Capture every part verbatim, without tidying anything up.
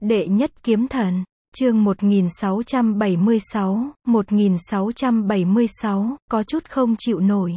Đệ nhất kiếm thần, chương một nghìn sáu trăm bảy mươi sáu, một nghìn sáu trăm bảy mươi sáu, có chút không chịu nổi.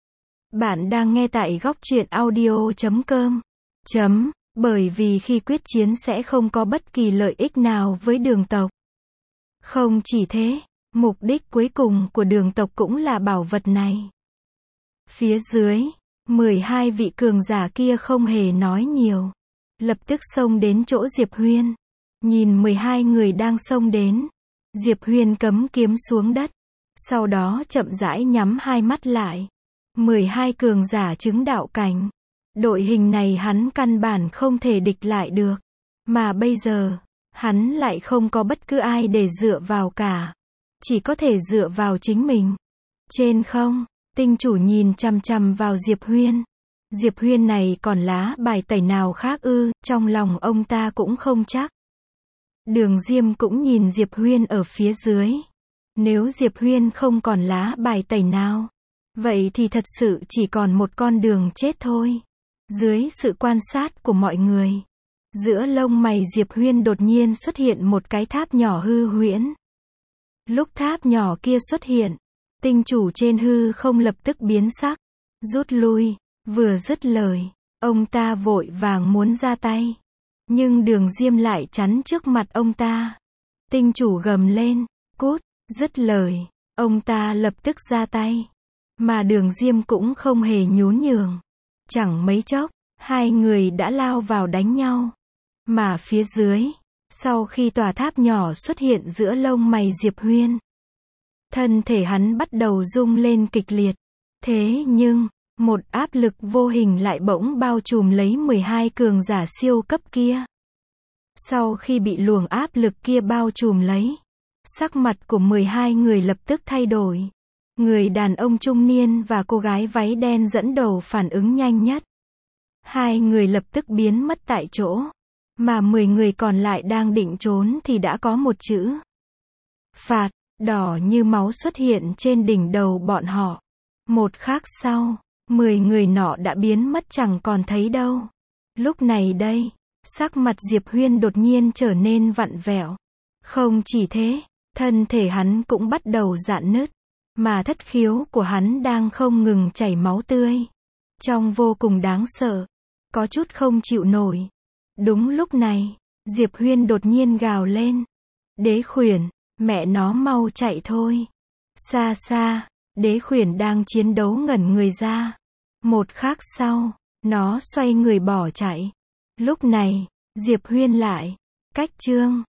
Bạn đang nghe tại góc truyện audio chấm com. Chấm, bởi vì khi quyết chiến sẽ không có bất kỳ lợi ích nào với đường tộc. Không chỉ thế, mục đích cuối cùng của đường tộc cũng là bảo vật này. Phía dưới, mười hai vị cường giả kia không hề nói nhiều. Lập tức xông đến chỗ Diệp Huyên. Nhìn mười hai người đang xông đến. Diệp Huyên cấm kiếm xuống đất. Sau đó chậm rãi nhắm hai mắt lại. mười hai cường giả chứng đạo cảnh. Đội hình này hắn căn bản không thể địch lại được. Mà bây giờ, hắn lại không có bất cứ ai để dựa vào cả. Chỉ có thể dựa vào chính mình. Trên không, tinh chủ nhìn chằm chằm vào Diệp Huyên. Diệp Huyên này còn lá bài tẩy nào khác ư, trong lòng ông ta cũng không chắc. Đường Diêm cũng nhìn Diệp Huyên ở phía dưới. Nếu Diệp Huyên không còn lá bài tẩy nào, vậy thì thật sự chỉ còn một con đường chết thôi. Dưới sự quan sát của mọi người, giữa lông mày Diệp Huyên đột nhiên xuất hiện một cái tháp nhỏ hư huyễn. Lúc tháp nhỏ kia xuất hiện, tinh chủ trên hư không lập tức biến sắc, rút lui. Vừa dứt lời, ông ta vội vàng muốn ra tay. Nhưng Đường Diêm lại chắn trước mặt ông ta. Tinh chủ gầm lên, cút, dứt lời, ông ta lập tức ra tay. Mà Đường Diêm cũng không hề nhún nhường. Chẳng mấy chốc, hai người đã lao vào đánh nhau. Mà phía dưới, sau khi tòa tháp nhỏ xuất hiện giữa lông mày Diệp Huyên, thân thể hắn bắt đầu rung lên kịch liệt. Thế nhưng, một áp lực vô hình lại bỗng bao trùm lấy mười hai cường giả siêu cấp kia. Sau khi bị luồng áp lực kia bao trùm lấy, sắc mặt của mười hai người lập tức thay đổi. Người đàn ông trung niên và cô gái váy đen dẫn đầu phản ứng nhanh nhất. Hai người lập tức biến mất tại chỗ. Mà mười người còn lại đang định trốn thì đã có một chữ phạt, đỏ như máu xuất hiện trên đỉnh đầu bọn họ. Một khắc sau, mười người nọ đã biến mất chẳng còn thấy đâu. Lúc này đây, sắc mặt Diệp Huyên đột nhiên trở nên vặn vẹo. Không chỉ thế, thân thể hắn cũng bắt đầu rạn nứt. Mà thất khiếu của hắn đang không ngừng chảy máu tươi. Trông vô cùng đáng sợ. Có chút không chịu nổi. Đúng lúc này, Diệp Huyên đột nhiên gào lên. Đế khuyển, mẹ nó mau chạy thôi. Xa xa, đế khuyển đang chiến đấu ngẩn người ra. Một khắc sau, nó xoay người bỏ chạy. Lúc này, Diệp Huyên lại, cách chương,